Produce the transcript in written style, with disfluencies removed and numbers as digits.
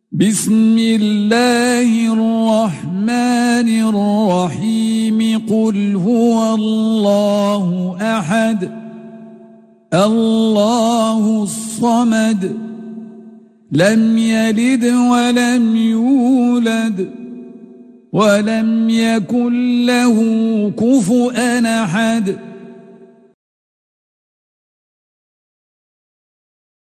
بسم الله الرحمن الرحيم قل هو الله أحد الله الصمد لم يلد ولم يولد ولم يكن له كفؤا أحد